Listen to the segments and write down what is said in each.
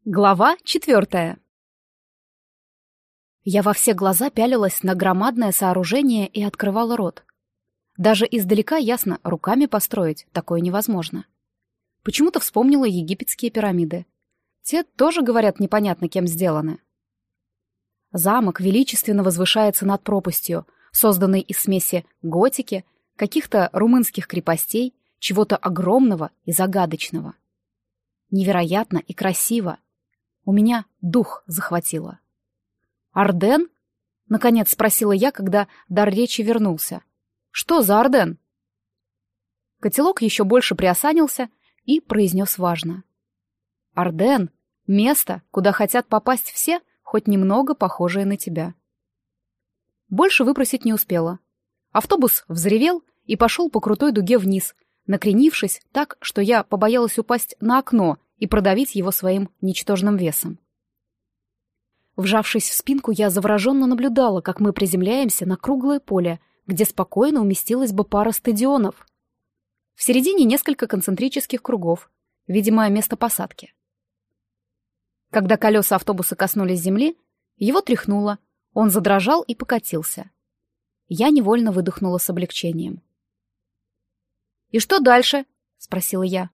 Глава 4. Я во все глаза пялилась на громадное сооружение и открывала рот. Даже издалека ясно, руками построить такое невозможно. Почему-то вспомнила египетские пирамиды. Те тоже, говорят, непонятно кем сделаны. Замок величественно возвышается над пропастью, созданной из смеси готики, каких-то румынских крепостей, чего-то огромного и загадочного. Невероятно и красиво. У меня дух захватило. «Арден?» — наконец спросила я, когда дар речи вернулся. «Что за Арден?» Котелок еще больше приосанился и произнес важно. «Арден — место, куда хотят попасть все, хоть немного похожие на тебя». Больше выпросить не успела. Автобус взревел и пошел по крутой дуге вниз, накренившись так, что я побоялась упасть на окно и продавить его своим ничтожным весом. Вжавшись в спинку, я завороженно наблюдала, как мы приземляемся на круглое поле, где спокойно уместилась бы пара стадионов. В середине несколько концентрических кругов, видимо, место посадки. Когда колеса автобуса коснулись земли, его тряхнуло, он задрожал и покатился. Я невольно выдохнула с облегчением. «И что дальше?» — спросила я.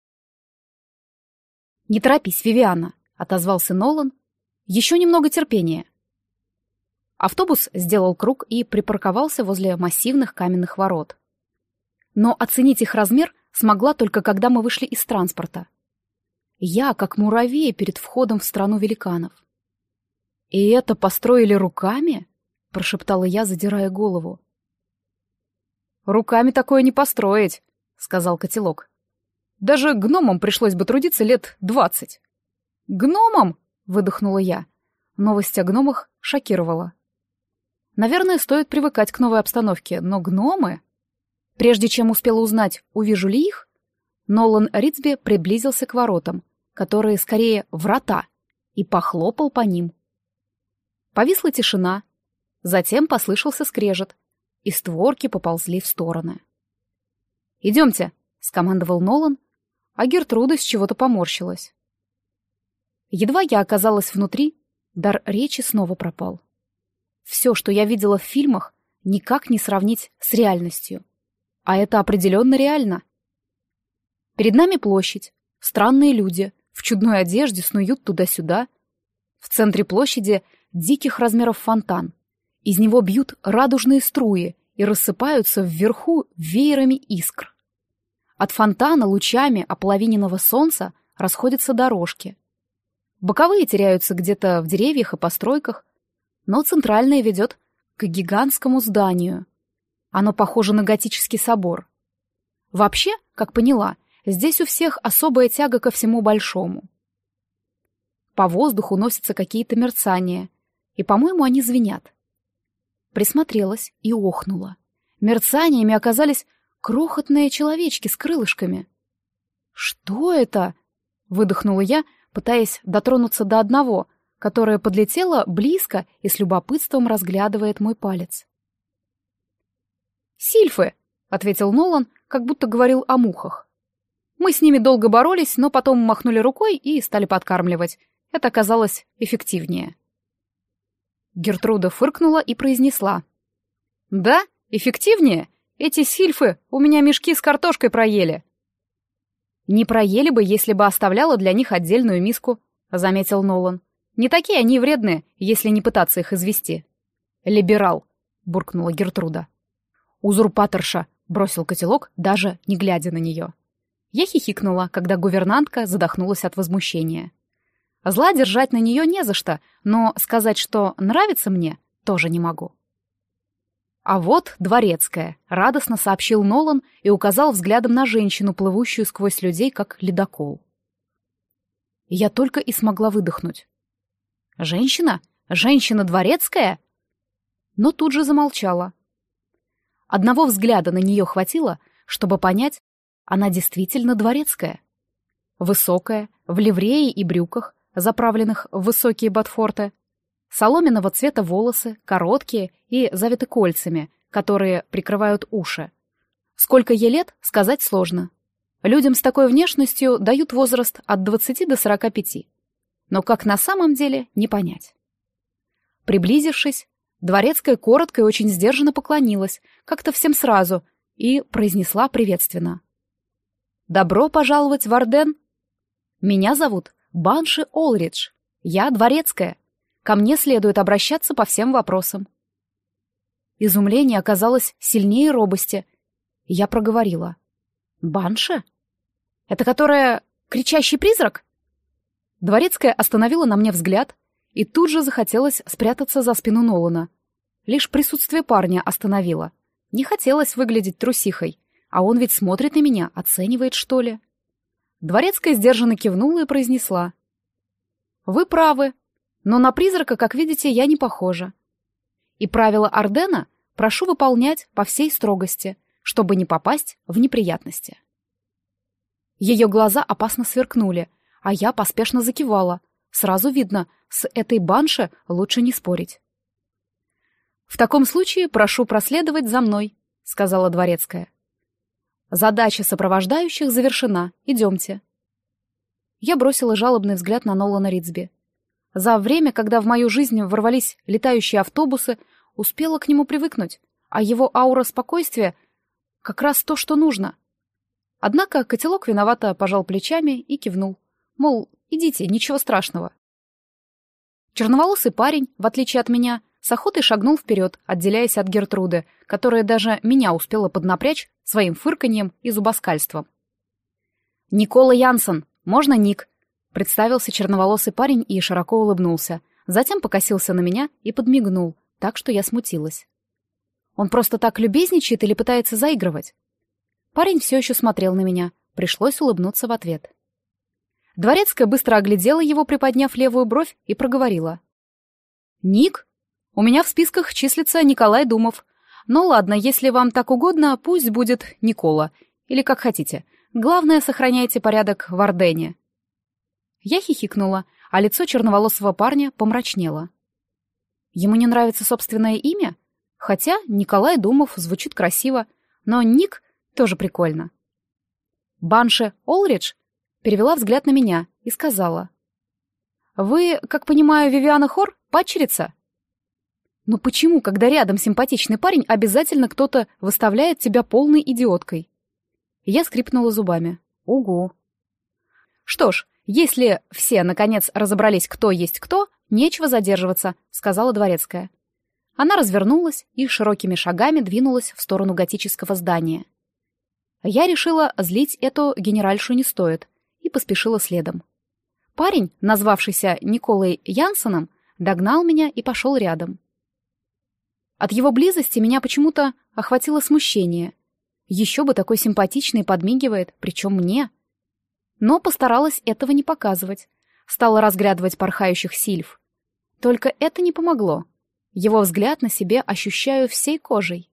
«Не торопись, Вивиана», — отозвался Нолан. «Еще немного терпения». Автобус сделал круг и припарковался возле массивных каменных ворот. Но оценить их размер смогла только когда мы вышли из транспорта. Я, как муравей перед входом в страну великанов. «И это построили руками?» — прошептала я, задирая голову. «Руками такое не построить», — сказал котелок. «Даже гномам пришлось бы трудиться лет 20. «Гномам?» — выдохнула я. Новость о гномах шокировала. Наверное, стоит привыкать к новой обстановке, но гномы... Прежде чем успела узнать, увижу ли их, Нолан Ритсби приблизился к воротам, которые скорее врата, и похлопал по ним. Повисла тишина, затем послышался скрежет, и створки поползли в стороны. «Идемте», — скомандовал Нолан, а Гертруда с чего-то поморщилась. Едва я оказалась внутри, дар речи снова пропал. Все, что я видела в фильмах, никак не сравнить с реальностью. А это определенно реально. Перед нами площадь, странные люди в чудной одежде снуют туда-сюда. В центре площади диких размеров фонтан. Из него бьют радужные струи и рассыпаются вверху веерами искр. От фонтана лучами ополовиненного солнца расходятся дорожки. Боковые теряются где-то в деревьях и постройках, но центральная ведет к гигантскому зданию. Оно похоже на готический собор. Вообще, как поняла, здесь у всех особая тяга ко всему большому. По воздуху носятся какие-то мерцания, и, по-моему, они звенят. Присмотрелась и охнула. Мерцаниями оказались крохотные человечки с крылышками. «Что это?» — выдохнула я, пытаясь дотронуться до одного, которое подлетело близко и с любопытством разглядывает мой палец. «Сильфы!» — ответил Нолан, как будто говорил о мухах. «Мы с ними долго боролись, но потом махнули рукой и стали подкармливать. Это оказалось эффективнее». Гертруда фыркнула и произнесла. «Да, эффективнее? Эти сильфы у меня мешки с картошкой проели». «Не проели бы, если бы оставляла для них отдельную миску», — заметил Нолан. «Не такие они вредные, если не пытаться их извести». «Либерал», — буркнула Гертруда. «Узурпаторша», — бросил котелок, даже не глядя на нее. Я хихикнула, когда гувернантка задохнулась от возмущения. Зла держать на нее не за что, но сказать, что нравится мне, тоже не могу. «А вот дворецкая», — радостно сообщил Нолан и указал взглядом на женщину, плывущую сквозь людей, как ледокол. Я только и смогла выдохнуть. «Женщина? Женщина дворецкая?» Но тут же замолчала. Одного взгляда на нее хватило, чтобы понять, она действительно дворецкая. Высокая, в ливрее и брюках, заправленных в высокие ботфорты, соломенного цвета волосы, короткие и завиты кольцами, которые прикрывают уши. Сколько ей лет, сказать сложно. Людям с такой внешностью дают возраст от 20 до 45. Но как на самом деле, не понять. Приблизившись, Дворецкая коротко и очень сдержанно поклонилась, как-то всем сразу, и произнесла приветственно. «Добро пожаловать в Арден. Меня зовут Банши Олридж. Я Дворецкая. Ко мне следует обращаться по всем вопросам». Изумление оказалось сильнее робости. Я проговорила. «Банши? Это которая кричащий призрак?» Дворецкая остановила на мне взгляд, и тут же захотелось спрятаться за спину Нолана. Лишь присутствие парня остановило. Не хотелось выглядеть трусихой, а он ведь смотрит на меня, оценивает, что ли. Дворецкая сдержанно кивнула и произнесла. «Вы правы, но на призрака, как видите, я не похожа. И правила Ардена прошу выполнять по всей строгости, чтобы не попасть в неприятности». Ее глаза опасно сверкнули, а я поспешно закивала. Сразу видно, с этой банши лучше не спорить. «В таком случае прошу проследовать за мной», — сказала Дворецкая. «Задача сопровождающих завершена. Идемте». Я бросила жалобный взгляд на Нолана Ридсби. За время, когда в мою жизнь ворвались летающие автобусы, успела к нему привыкнуть, а его аура спокойствия — как раз то, что нужно. Однако котелок виновато пожал плечами и кивнул. Мол, идите, ничего страшного. Черноволосый парень, в отличие от меня, с охотой шагнул вперед, отделяясь от Гертруды, которая даже меня успела поднапрячь своим фырканьем и зубоскальством. «Никола Янсен, можно Ник?» — представился черноволосый парень и широко улыбнулся. Затем покосился на меня и подмигнул, так что я смутилась. Он просто так любезничает или пытается заигрывать? Парень все еще смотрел на меня, пришлось улыбнуться в ответ. Дворецкая быстро оглядела его, приподняв левую бровь, и проговорила. «Ник? У меня в списках числится Николай Думов. Ну ладно, если вам так угодно, пусть будет Никола. Или как хотите. Главное, сохраняйте порядок в Ардене». Я хихикнула, а лицо черноволосого парня помрачнело. Ему не нравится собственное имя? Хотя Николай Думов звучит красиво, но Ник тоже прикольно. Банши Олридж перевела взгляд на меня и сказала. «Вы, как понимаю, Вивиана Хор, падчерица?» «Ну почему, когда рядом симпатичный парень, обязательно кто-то выставляет тебя полной идиоткой?» Я скрипнула зубами. «Угу». «Что ж, если все, наконец, разобрались, кто есть кто, нечего задерживаться», — сказала Дворецкая. Она развернулась и широкими шагами двинулась в сторону готического здания. Я решила, злить эту генеральшу не стоит, и поспешила следом. Парень, назвавшийся Николой Янсеном, догнал меня и пошел рядом. От его близости меня почему-то охватило смущение. Еще бы такой симпатичный подмигивает, причем мне. Но постаралась этого не показывать. Стала разглядывать порхающих сильф. Только это не помогло. Его взгляд на себе ощущаю всей кожей.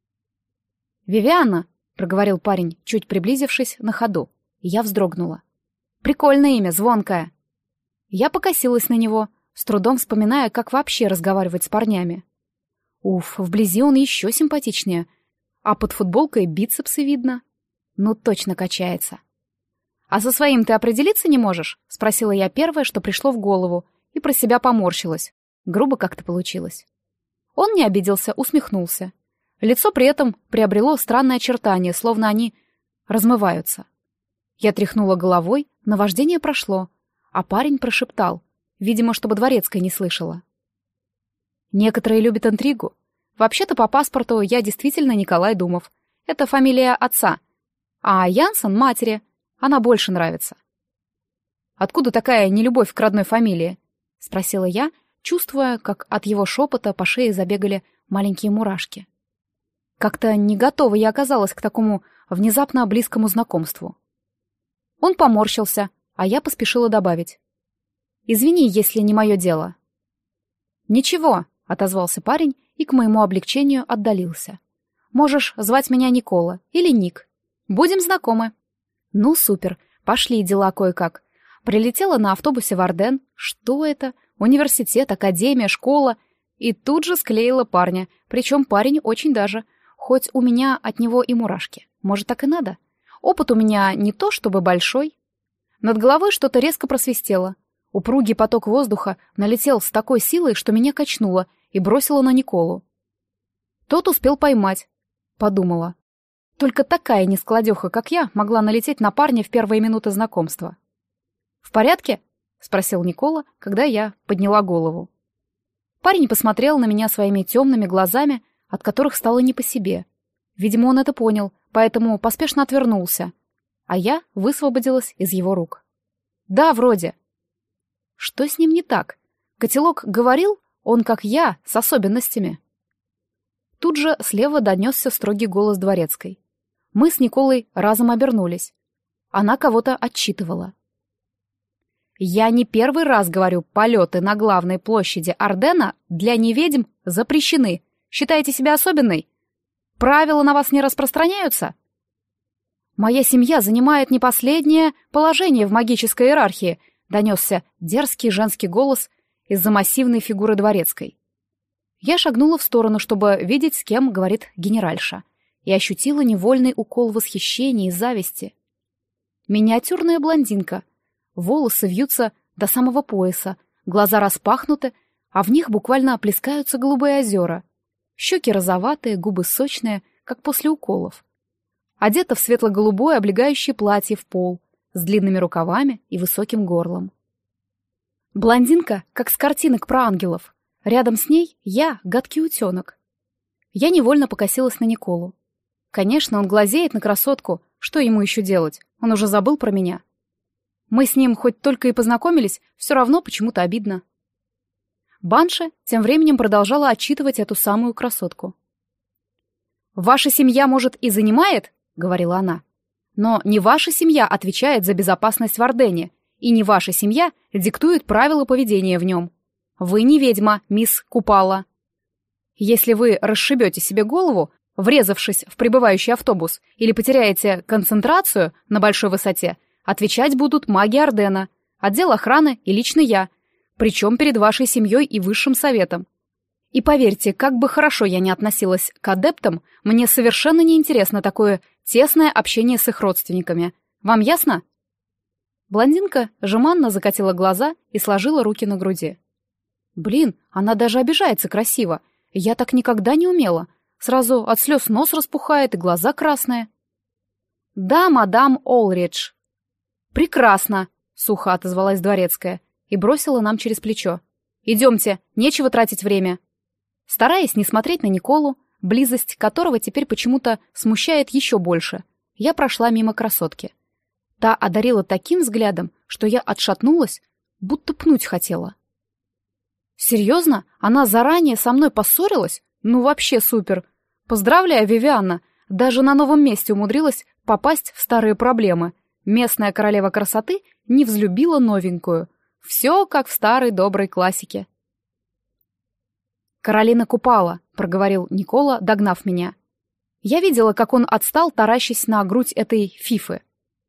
«Вивиана», — проговорил парень, чуть приблизившись на ходу. Я вздрогнула. «Прикольное имя, звонкое». Я покосилась на него, с трудом вспоминая, как вообще разговаривать с парнями. Уф, вблизи он еще симпатичнее, а под футболкой бицепсы видно. Ну, точно качается. «А со своим ты определиться не можешь?» — спросила я первое, что пришло в голову, и про себя поморщилась. Грубо как-то получилось. Он не обиделся, усмехнулся. Лицо при этом приобрело странное очертание, словно они размываются. Я тряхнула головой, наваждение прошло, а парень прошептал, видимо, чтобы Дворецкая не слышала. «Некоторые любят интригу. Вообще-то по паспорту я действительно Николай Думов. Это фамилия отца. А Янсен — матери. Она больше нравится». «Откуда такая нелюбовь к родной фамилии?» — спросила я, чувствуя, как от его шепота по шее забегали маленькие мурашки. Как-то не готова я оказалась к такому внезапно близкому знакомству. Он поморщился, а я поспешила добавить. «Извини, если не мое дело». «Ничего», — отозвался парень и к моему облегчению отдалился. «Можешь звать меня Никола или Ник. Будем знакомы». «Ну, супер, пошли дела кое-как». Прилетела на автобусе в Арден. Что это? Университет, академия, школа. И тут же склеила парня. Причем парень очень даже. Хоть у меня от него и мурашки. Может, так и надо? Опыт у меня не то чтобы большой. Над головой что-то резко просвистело. Упругий поток воздуха налетел с такой силой, что меня качнуло и бросило на Николу. Тот успел поймать, подумала. Только такая нескладеха, как я, могла налететь на парня в первые минуты знакомства. «В порядке?» — спросил Никола, когда я подняла голову. Парень посмотрел на меня своими темными глазами, от которых стало не по себе. Видимо, он это понял, поэтому поспешно отвернулся, а я высвободилась из его рук. «Да, вроде». Что с ним не так? Котелок говорил, он как я, с особенностями. Тут же слева донесся строгий голос дворецкой. Мы с Николой разом обернулись. Она кого-то отчитывала. «Я не первый раз говорю, полеты на главной площади Ардена для неведьм запрещены. Считаете себя особенной? Правила на вас не распространяются?» «Моя семья занимает не последнее положение в магической иерархии», донесся дерзкий женский голос из-за массивной фигуры дворецкой. Я шагнула в сторону, чтобы видеть, с кем говорит генеральша, и ощутила невольный укол восхищения и зависти. Миниатюрная блондинка, волосы вьются до самого пояса, глаза распахнуты, а в них буквально плескаются голубые озера. Щеки розоватые, губы сочные, как после уколов. Одета в светло-голубое облегающее платье в пол, с длинными рукавами и высоким горлом. Блондинка, как с картинок про ангелов. Рядом с ней я, гадкий утенок. Я невольно покосилась на Николу. Конечно, он глазеет на красотку, что ему еще делать? Он уже забыл про меня. Мы с ним хоть только и познакомились, все равно почему-то обидно. Банши тем временем продолжала отчитывать эту самую красотку. «Ваша семья, может, и занимает, — говорила она, — но не ваша семья отвечает за безопасность в Ардене, и не ваша семья диктует правила поведения в нем. Вы не ведьма, мисс Купала. Если вы расшибете себе голову, врезавшись в прибывающий автобус, или потеряете концентрацию на большой высоте, отвечать будут маги Ардена, отдел охраны и лично я, причем перед вашей семьей и высшим советом. И поверьте, как бы хорошо я ни относилась к адептам, мне совершенно неинтересно такое тесное общение с их родственниками. Вам ясно?» Блондинка жеманно закатила глаза и сложила руки на груди. «Блин, она даже обижается красиво. Я так никогда не умела. Сразу от слез нос распухает и глаза красные». «Да, мадам Олридж». «Прекрасно», — сухо отозвалась дворецкая и бросила нам через плечо. «Идемте, нечего тратить время». Стараясь не смотреть на Николу, близость которого теперь почему-то смущает еще больше, я прошла мимо красотки. Та одарила таким взглядом, что я отшатнулась, будто пнуть хотела. «Серьезно? Она заранее со мной поссорилась? Ну вообще супер! Поздравляю, Вивианна! Даже на новом месте умудрилась попасть в старые проблемы. Местная королева красоты не взлюбила новенькую. Все как в старой доброй классике». «Каролина Купала», — проговорил Никола, догнав меня. Я видела, как он отстал, таращась на грудь этой фифы.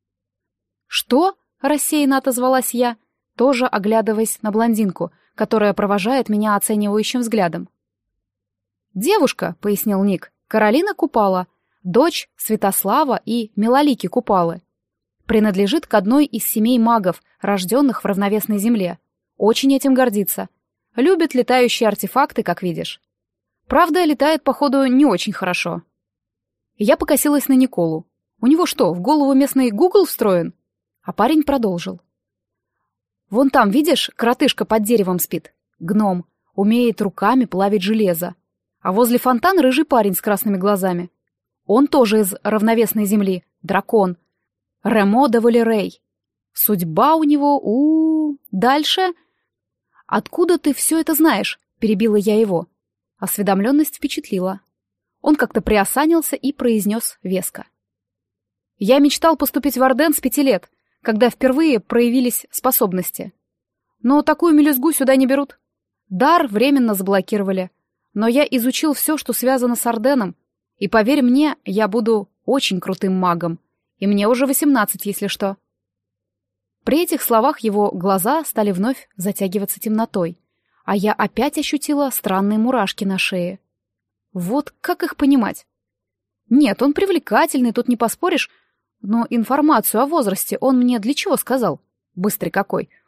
«Что?» — рассеянно отозвалась я, тоже оглядываясь на блондинку, которая провожает меня оценивающим взглядом. «Девушка», — пояснил Ник, — «Каролина Купала, дочь Святослава и Милолики Купалы. Принадлежит к одной из семей магов, рожденных в равновесной земле. Очень этим гордится. Любит летающие артефакты, как видишь. Правда, летает, походу, не очень хорошо». Я покосилась на Николу. У него что, в голову местный Гугл встроен? А парень продолжил. «Вон там, видишь, коротышка под деревом спит. Гном. Умеет руками плавить железо. А возле фонтана рыжий парень с красными глазами. Он тоже из равновесной земли. Дракон. Ремо де Валерей. Судьба у него, Дальше...» «Откуда ты все это знаешь?» — перебила я его. Осведомленность впечатлила. Он как-то приосанился и произнес веско. «Я мечтал поступить в Арден с 5 лет, когда впервые проявились способности. Но такую мелюзгу сюда не берут. Дар временно заблокировали. Но я изучил все, что связано с Арденом, и, поверь мне, я буду очень крутым магом. И мне уже 18, если что». При этих словах его глаза стали вновь затягиваться темнотой, а я опять ощутила странные мурашки на шее. Вот как их понимать? Нет, он привлекательный, тут не поспоришь, но информацию о возрасте он мне для чего сказал? Быстрый какой.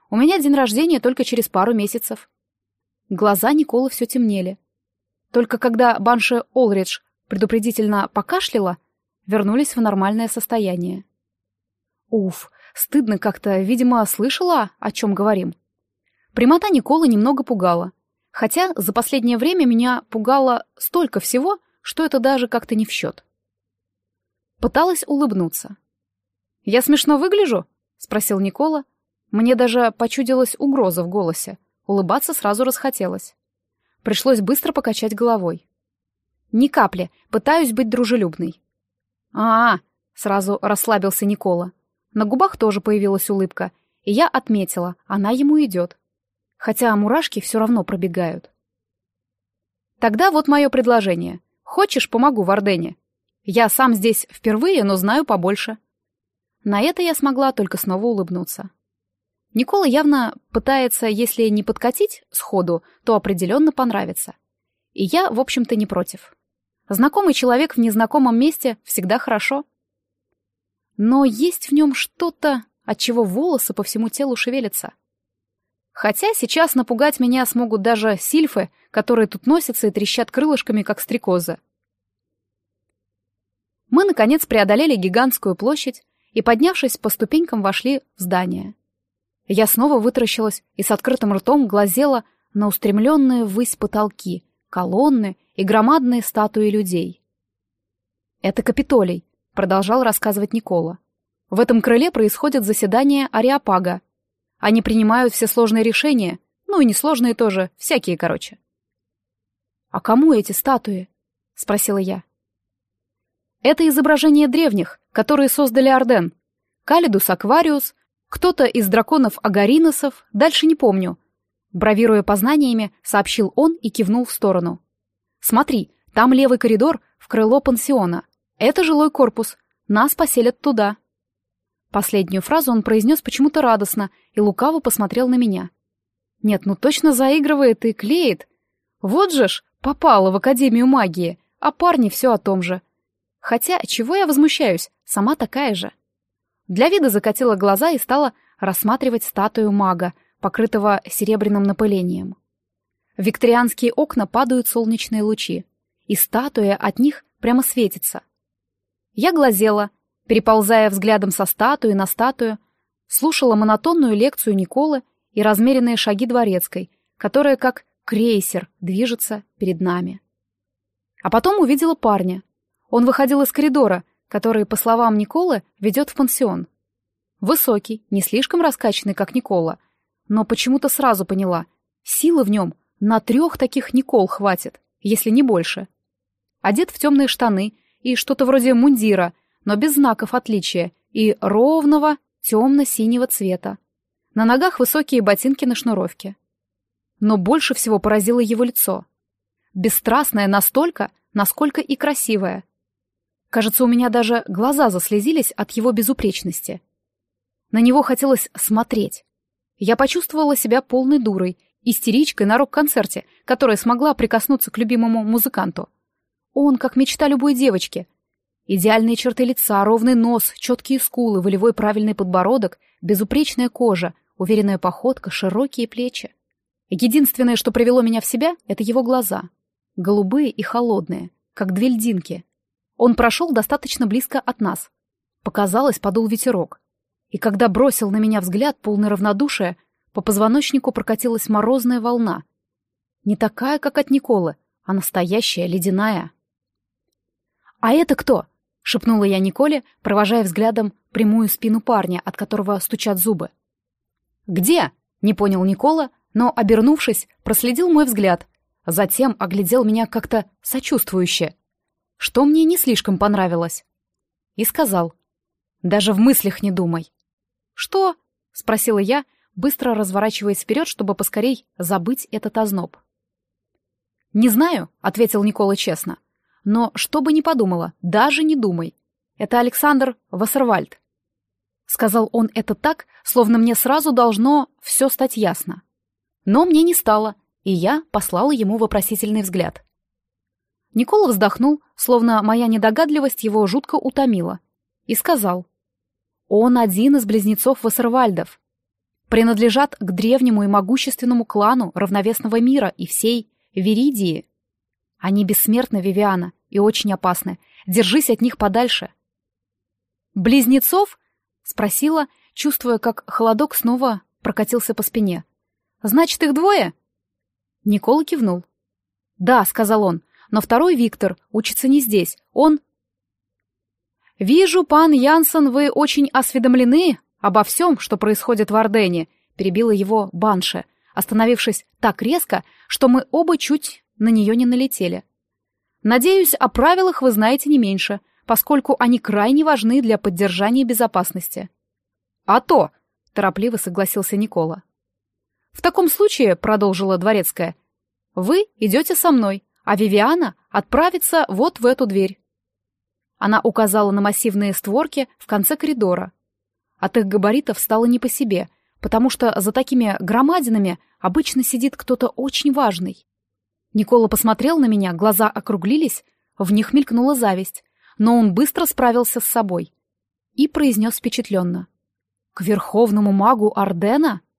У меня день рождения только через пару месяцев». Глаза Николы все темнели. Только когда Банши Олридж предупредительно покашляла, вернулись в нормальное состояние. Уф, стыдно как-то, видимо, слышала, о чем говорим. Прямота Николы немного пугала. Хотя за последнее время меня пугало столько всего, что это даже как-то не в счет. Пыталась улыбнуться. «Я смешно выгляжу?» — спросил Никола. Мне даже почудилась угроза в голосе. Улыбаться сразу расхотелось. Пришлось быстро покачать головой. «Ни капли, пытаюсь быть дружелюбной». Сразу расслабился Никола. На губах тоже появилась улыбка, и я отметила, она ему идет. Хотя мурашки все равно пробегают. «Тогда вот мое предложение. Хочешь, помогу в Ордене? Я сам здесь впервые, но знаю побольше». На это я смогла только снова улыбнуться. Никола явно пытается, если не подкатить сходу, то определенно понравится. И я, в общем-то, не против. Знакомый человек в незнакомом месте всегда хорошо. Но есть в нем что-то, от чего волосы по всему телу шевелятся. Хотя сейчас напугать меня смогут даже сильфы, которые тут носятся и трещат крылышками, как стрекозы. Мы, наконец, преодолели гигантскую площадь и, поднявшись по ступенькам, вошли в здание. Я снова вытаращилась и с открытым ртом глазела на устремленные ввысь потолки, колонны и громадные статуи людей. «Это Капитолий», — продолжал рассказывать Никола. «В этом крыле происходит заседание Ареопага. Они принимают все сложные решения, ну и несложные тоже, всякие, короче». «А кому эти статуи?» — спросила я. «Это изображения древних, которые создали Орден. Калидус Аквариус, кто-то из драконов Агариносов, дальше не помню». Бравируя познаниями, сообщил он и кивнул в сторону. «Смотри, там левый коридор в крыло пансиона. Это жилой корпус. Нас поселят туда». Последнюю фразу он произнес почему-то радостно и лукаво посмотрел на меня. Нет, ну точно заигрывает и клеит. Вот же ж, попала в Академию магии, а парни все о том же. Хотя, чего я возмущаюсь, сама такая же. Для вида закатила глаза и стала рассматривать статую мага, покрытого серебряным напылением. В викторианские окна падают солнечные лучи, и статуя от них прямо светится. Я глазела, переползая взглядом со статуи на статую, слушала монотонную лекцию Николы и размеренные шаги дворецкой, которая как крейсер движется перед нами. А потом увидела парня. Он выходил из коридора, который, по словам Николы, ведет в пансион. Высокий, не слишком раскачанный, как Никола, но почему-то сразу поняла, силы в нем на 3 таких Никол хватит, если не больше. Одет в темные штаны и что-то вроде мундира, но без знаков отличия, и ровного темно-синего цвета. На ногах высокие ботинки на шнуровке. Но больше всего поразило его лицо. Бесстрастное настолько, насколько и красивое. Кажется, у меня даже глаза заслезились от его безупречности. На него хотелось смотреть. Я почувствовала себя полной дурой, истеричкой на рок-концерте, которая смогла прикоснуться к любимому музыканту. Он, как мечта любой девочки. Идеальные черты лица, ровный нос, четкие скулы, волевой правильный подбородок, безупречная кожа, уверенная походка, широкие плечи. Единственное, что привело меня в себя, это его глаза. Голубые и холодные, как 2 льдинки. Он прошел достаточно близко от нас. Показалось, подул ветерок. И когда бросил на меня взгляд, полный равнодушия, по позвоночнику прокатилась морозная волна. Не такая, как от Николы, а настоящая, ледяная. «А это кто?» — шепнула я Николе, провожая взглядом прямую спину парня, от которого стучат зубы. «Где?» — не понял Никола, но, обернувшись, проследил мой взгляд. Затем оглядел меня как-то сочувствующе, что мне не слишком понравилось. И сказал: «Даже в мыслях не думай». «Что?» — спросила я, быстро разворачиваясь вперед, чтобы поскорей забыть этот озноб. «Не знаю», — ответил Никола честно. «Но что бы ни подумала, даже не думай. Это Александр Вассервальд». Сказал он это так, словно мне сразу должно все стать ясно. Но мне не стало, и я послала ему вопросительный взгляд. Никола вздохнул, словно моя недогадливость его жутко утомила, и сказал: «Он один из близнецов Вассервальдов». принадлежат к древнему и могущественному клану равновесного мира и всей Виридии. Они бессмертны, Вивиана, и очень опасны. Держись от них подальше. «Близнецов?» — спросила, чувствуя, как холодок снова прокатился по спине. «Значит, их двое?» Никола кивнул. «Да», — сказал он, — «но второй Виктор учится не здесь. Он...» «Вижу, пан Янсен, вы очень осведомлены обо всем, что происходит в Ордене», — перебила его Банше, остановившись так резко, что мы оба чуть на нее не налетели. «Надеюсь, о правилах вы знаете не меньше, поскольку они крайне важны для поддержания безопасности». «А то», — торопливо согласился Никола. «В таком случае», — продолжила Дворецкая, — «вы идете со мной, а Вивиана отправится вот в эту дверь». Она указала на массивные створки в конце коридора. От их габаритов стало не по себе, потому что за такими громадинами обычно сидит кто-то очень важный. Никола посмотрел на меня, глаза округлились, в них мелькнула зависть, но он быстро справился с собой и произнес впечатленно: «К верховному магу Ордена?»